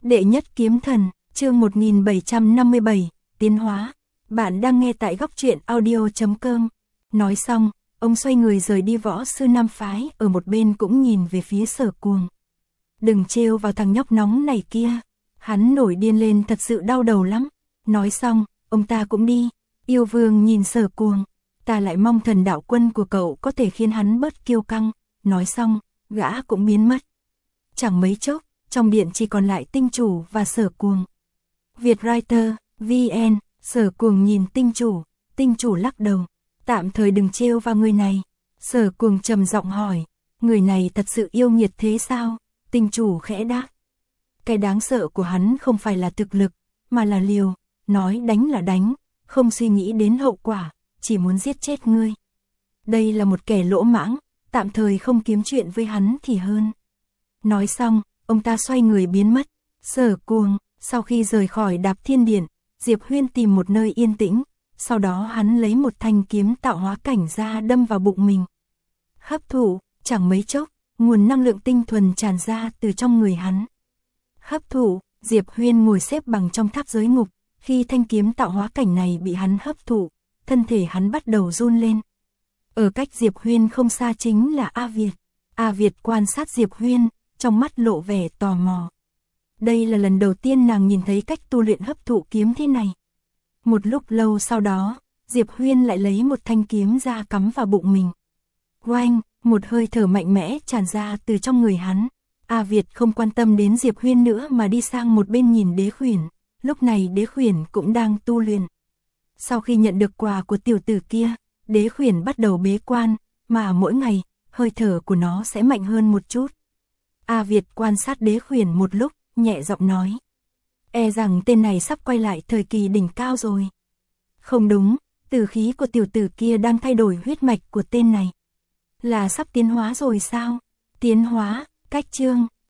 Đệ nhất kiếm thần, chương 1757, tiến hóa. Bạn đang nghe tại góc truyện audio.com. Nói xong, ông xoay người rời đi. Võ sư Nam phái ở một bên cũng nhìn về phía Sở Cuồng. Đừng trêu vào thằng nhóc nóng này kia. Hắn nổi điên lên thật sự đau đầu lắm. Nói xong, ông ta cũng đi. Yêu Vương nhìn Sở Cuồng. Ta lại mong thần đạo quân của cậu có thể khiến hắn bớt kiêu căng. Nói xong, gã cũng biến mất. Chẳng mấy chốc, trong điện chỉ còn lại Tinh Chủ và Sở Cuồng. Vietwriter, VN, Sở Cuồng nhìn Tinh Chủ lắc đầu. Tạm thời đừng trêu vào người này. Sở Cuồng trầm giọng hỏi, người này thật sự yêu nghiệt thế sao? Tinh Chủ khẽ đáp. Cái đáng sợ của hắn không phải là thực lực, mà là liều, nói đánh là đánh, không suy nghĩ đến hậu quả, chỉ muốn giết chết ngươi. Đây là một kẻ lỗ mãng, tạm thời không kiếm chuyện với hắn thì hơn. Nói xong, ông ta xoay người biến mất. Sở Cuồng, sau khi rời khỏi Đạp Thiên Điện, Diệp Huyên tìm một nơi yên tĩnh, sau đó hắn lấy một thanh kiếm tạo hóa cảnh ra đâm vào bụng mình. Hấp thụ, chẳng mấy chốc, nguồn năng lượng tinh thuần tràn ra từ trong người hắn. Hấp thụ, Diệp Huyên ngồi xếp bằng trong tháp giới ngục, khi thanh kiếm tạo hóa cảnh này bị hắn hấp thụ, thân thể hắn bắt đầu run lên. Ở cách Diệp Huyên không xa chính là A Việt. A Việt quan sát Diệp Huyên, trong mắt lộ vẻ tò mò. Đây là lần đầu tiên nàng nhìn thấy cách tu luyện hấp thụ kiếm thế này. Một lúc lâu sau đó, Diệp Huyên lại lấy một thanh kiếm ra cắm vào bụng mình. Oanh, một hơi thở mạnh mẽ tràn ra từ trong người hắn. A Việt không quan tâm đến Diệp Huyên nữa mà đi sang một bên nhìn Đế Khuyển. Lúc này Đế Khuyển cũng đang tu luyện. Sau khi nhận được quà của tiểu tử kia, Đế Khuyển bắt đầu bế quan, mà mỗi ngày, hơi thở của nó sẽ mạnh hơn một chút. A Việt quan sát Đế Khuyển một lúc, nhẹ giọng nói. E rằng tên này sắp quay lại thời kỳ đỉnh cao rồi. Không đúng, tử khí của tiểu tử kia đang thay đổi huyết mạch của tên này. Là sắp tiến hóa rồi sao? Tiến hóa, cách chương,